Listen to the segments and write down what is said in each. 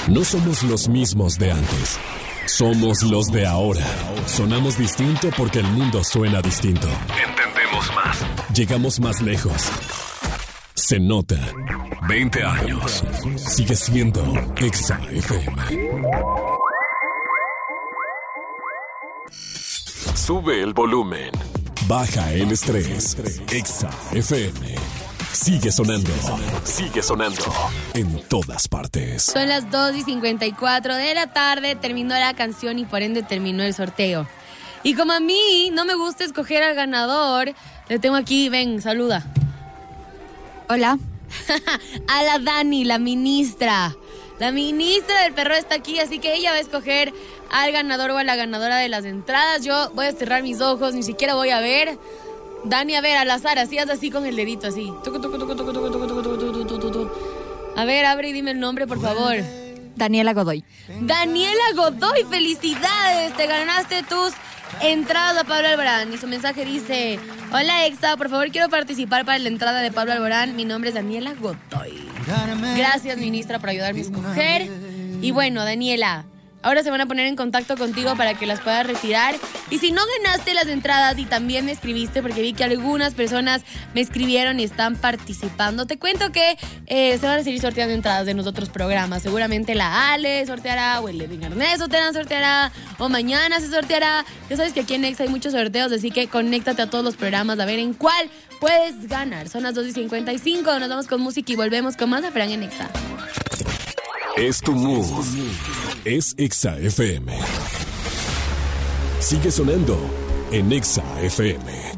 No somos los mismos de antes. Somos los de ahora. Sonamos distinto porque el mundo suena distinto. Entendemos más. Llegamos más lejos. Se nota. 20 años. Sigue siendo Exa FM. Sube el volumen. Baja el estrés. Exa FM. Sigue sonando. Sigue sonando. En todas partes. Son las 2:54 de la tarde. Terminó la canción y por ende terminó el sorteo. Y como a mí no me gusta escoger al ganador, le tengo aquí, ven, saluda. Hola. A la Dani, la ministra. La ministra del perro está aquí, así que ella va a escoger al ganador o a la ganadora de las entradas. Yo voy a cerrar mis ojos, ni siquiera voy a ver. Dani, a ver, al azar, así, haz así con el dedito, así. A ver, abre y dime el nombre, por favor. Daniela Godoy. Daniela Godoy, felicidades, te ganaste tus entradas a Pablo Alborán. Y su mensaje dice: hola Exa, por favor quiero participar para la entrada de Pablo Alborán. Mi nombre es Daniela Godoy. Gracias, ministra, por ayudarme a escoger. Y bueno, Daniela, ahora se van a poner en contacto contigo para que las puedas retirar. Y si no ganaste las entradas y también me escribiste, porque vi que algunas personas me escribieron y están participando, te cuento que se van a seguir sorteando entradas de los otros programas. Seguramente la Ale sorteará, o el Edwin Ernesto sorteará, o mañana se sorteará. Ya sabes que aquí en Exa hay muchos sorteos, así que conéctate a todos los programas a ver en cuál puedes ganar. Son las 2:55, nos vamos con música y volvemos con más de Fran en Exa. Es tu mood. Es Exa FM. Sigue sonando en Exa FM.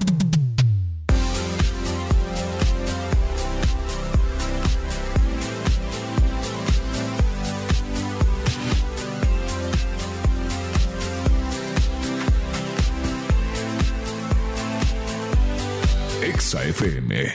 Exa FM.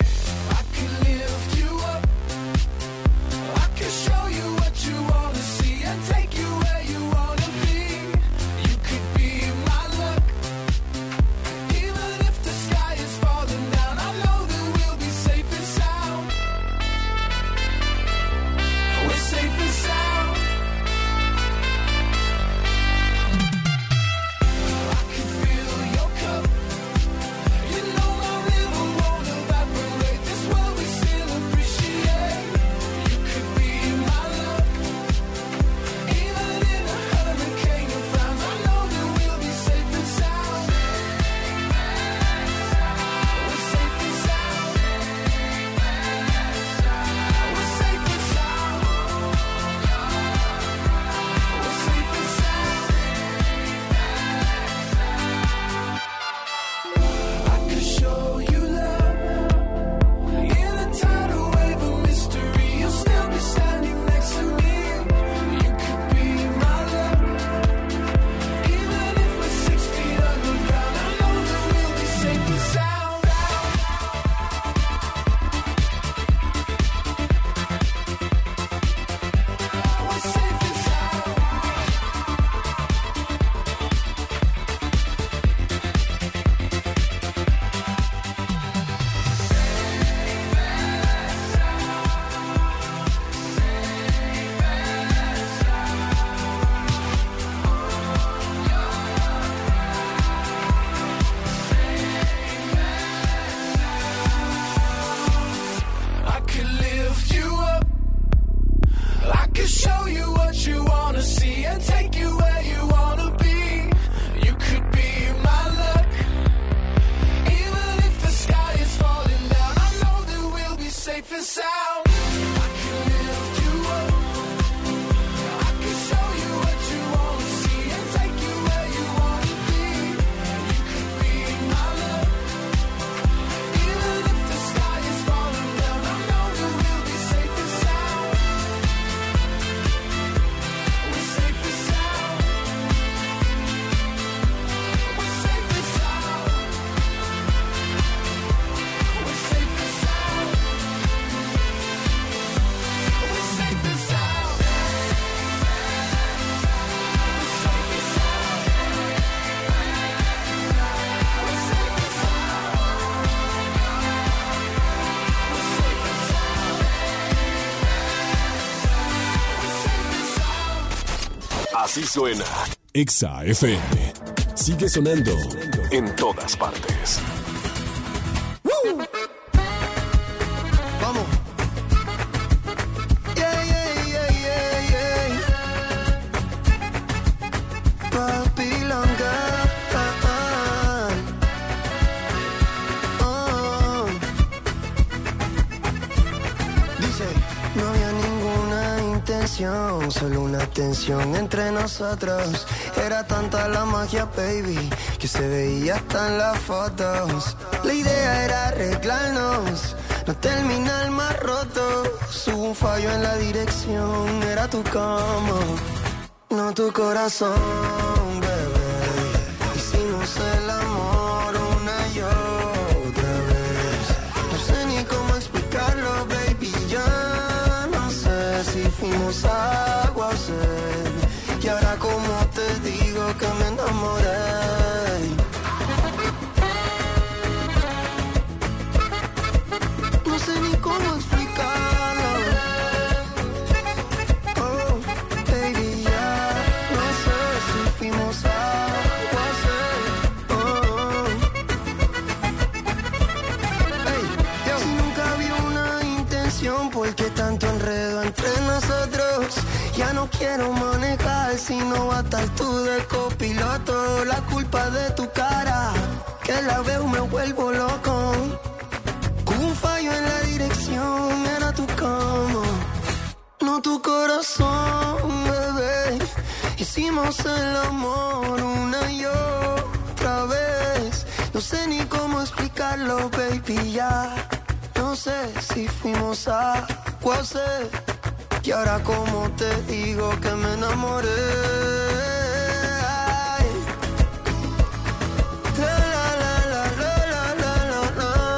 Así suena Exa FM. Sigue sonando en todas partes. Vamos. Yeah, yeah, yeah, yeah, yeah. Papi Longa. Dice, no había ninguna intención, solo una tensión entre nosotros. Era tanta la magia, baby, que se veía hasta en las fotos. La idea era arreglarnos, no terminar más roto. Hubo un fallo en la dirección, era tu cama, no tu corazón, bebé. Hicimos el amor una y otra vez. No sé ni cómo explicarlo, baby, ya no sé si fuimos agua o sed. Y ahora como te digo que me enamoré. No sé ni cómo explicarlo. Oh, baby, ya no sé si fuimos agua o sed. Oh. Hey, yo. Si nunca había una intención, ¿por qué tanto enredo entre nosotros? Ya no quiero manejar, si no va a estar tú de copiloto. La culpa de tu cara, que la veo me vuelvo loco. Hubo un fallo en la dirección, era tu cama, no tu corazón, bebé. Hicimos el amor una y otra vez. No sé ni cómo explicarlo, baby, ya no sé si fuimos agua o sed. Y ahora como te digo que me enamoré. Ay. La la la la la la la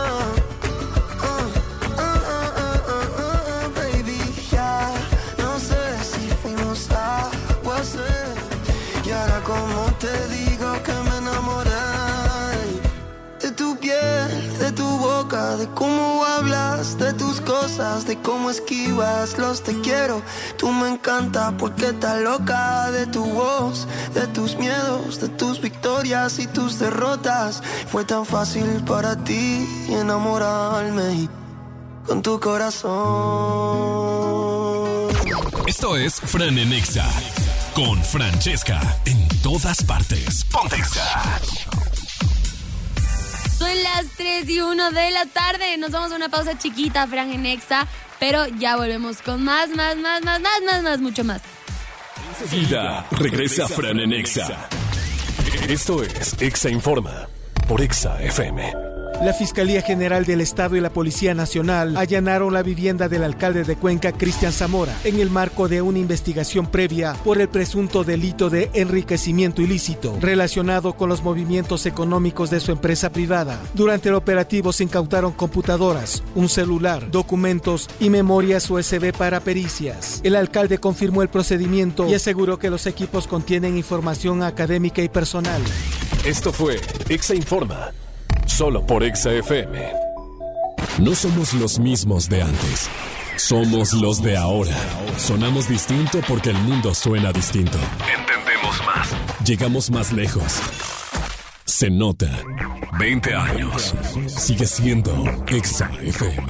la. Baby, ya no sé si fuimos agua o sed. Y ahora como te digo que me enamoré. De tu piel, de tu boca, de cómo hablas, de tus cosas, de cómo esquivas los te quiero. Tú me encanta porque estás loca. De tu voz, de tus miedos, de tus victorias y tus derrotas. Fue tan fácil para ti enamorarme con tu corazón. Esto es Fran en Exa con Francesca en todas partes. Ponte Exa. Son las 3:01 de la tarde. Nos vamos a una pausa chiquita, Fran en Exa, pero ya volvemos con más, mucho más. Enseguida regresa Fran en Exa. Esto es Exa Informa por Exa FM. La Fiscalía General del Estado y la Policía Nacional allanaron la vivienda del alcalde de Cuenca, Cristian Zamora, en el marco de una investigación previa por el presunto delito de enriquecimiento ilícito relacionado con los movimientos económicos de su empresa privada. Durante el operativo se incautaron computadoras, un celular, documentos y memorias USB para pericias. El alcalde confirmó el procedimiento y aseguró que los equipos contienen información académica y personal. Esto fue Exa Informa. Solo por Exa FM. No somos los mismos de antes. Somos los de ahora. Sonamos distinto porque el mundo suena distinto. Entendemos más. Llegamos más lejos. Se nota. 20 años. Sigue siendo Exa FM.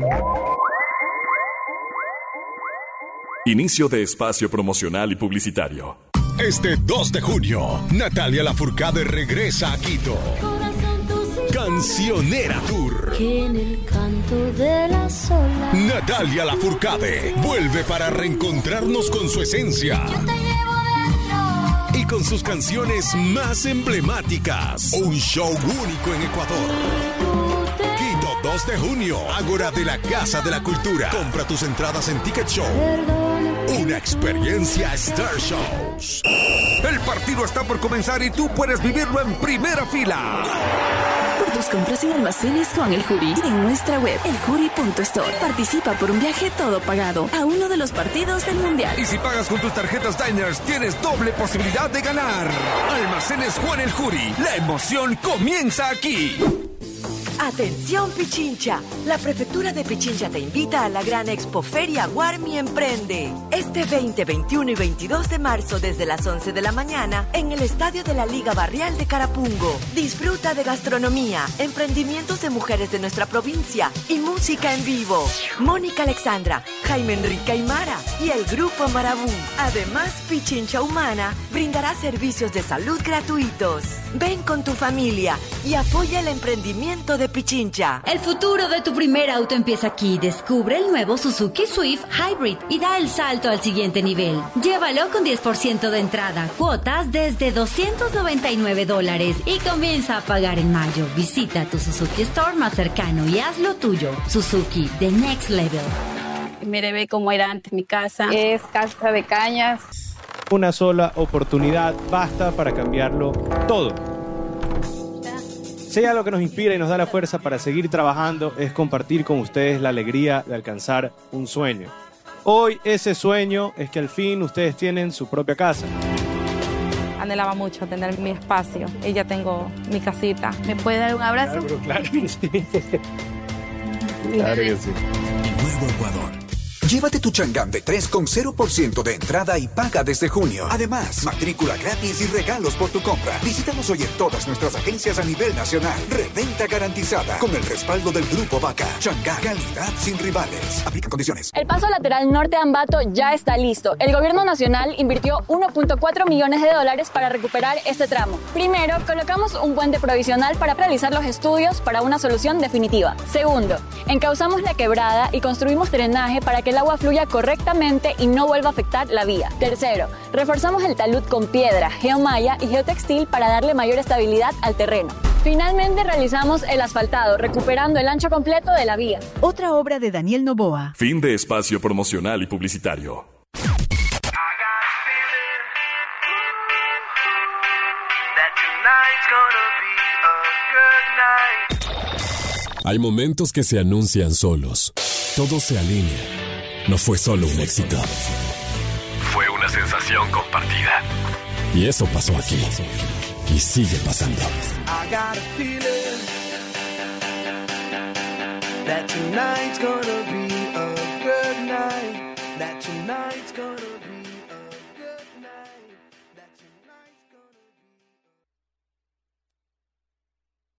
Inicio de espacio promocional y publicitario. Este 2 de junio, Natalia Lafourcade regresa a Quito. Cancionera Tour. Que en el canto de las olas. Natalia Lafourcade vuelve para reencontrarnos con su esencia. Yo te llevo dentro. Y con sus canciones más emblemáticas. Un show único en Ecuador. Quito, 2 de junio, Ágora de la Casa de la Cultura. Compra tus entradas en Ticket Show. Una experiencia Star Shows. El partido está por comenzar y tú puedes vivirlo en primera fila. Por tus compras en almacenes con El Juri en nuestra web, eljuri.store. Participa por un viaje todo pagado a uno de los partidos del Mundial. Y si pagas con tus tarjetas Diners, tienes doble posibilidad de ganar. Almacenes Juan El Juri. La emoción comienza aquí. A Atención Pichincha, la Prefectura de Pichincha te invita a la gran Expoferia Guarmi Emprende. Este 20, 21 y 22 de marzo desde las 11 de la mañana en el Estadio de la Liga Barrial de Carapungo. Disfruta de gastronomía, emprendimientos de mujeres de nuestra provincia y música en vivo. Mónica Alexandra, Jaime Enrique Aymara y el Grupo Marabú. Además, Pichincha Humana brindará servicios de salud gratuitos. Ven con tu familia y apoya el emprendimiento de Pichincha. El futuro de tu primer auto empieza aquí. Descubre el nuevo Suzuki Swift Hybrid y da el salto al siguiente nivel. Llévalo con 10% de entrada, cuotas desde $299 y comienza a pagar en mayo. Visita tu Suzuki Store más cercano y haz lo tuyo. Suzuki, the next level. Mire, ve cómo era antes mi casa. Es casa de cañas. Una sola oportunidad basta para cambiarlo todo. Si hay algo que nos inspira y nos da la fuerza para seguir trabajando, es compartir con ustedes la alegría de alcanzar un sueño. Hoy ese sueño es que al fin ustedes tienen su propia casa. Anhelaba mucho tener mi espacio y ya tengo mi casita. ¿Me puede dar un abrazo? Claro que sí. Claro que sí. Nuevo Ecuador. Llévate tu Chang'an de 3 con 0% de entrada y paga desde junio. Además, matrícula gratis y regalos por tu compra. Visítanos hoy en todas nuestras agencias a nivel nacional. Reventa garantizada con el respaldo del Grupo Vaca. Chang'an, calidad sin rivales. Aplican condiciones. El paso lateral norte de Ambato ya está listo. El gobierno nacional invirtió $1.4 millones para recuperar este tramo. Primero, colocamos un puente provisional para realizar los estudios para una solución definitiva. Segundo, encauzamos la quebrada y construimos drenaje para que el agua fluya correctamente y no vuelva a afectar la vía. Tercero, reforzamos el talud con piedra, geomalla y geotextil para darle mayor estabilidad al terreno. Finalmente realizamos el asfaltado, recuperando el ancho completo de la vía. Otra obra de Daniel Noboa. Fin de espacio promocional y publicitario. Hay momentos que se anuncian solos. Todo se alinea. No fue solo un éxito. Fue una sensación compartida. Y eso pasó aquí. Y sigue pasando. I got a feeling that tonight's gonna be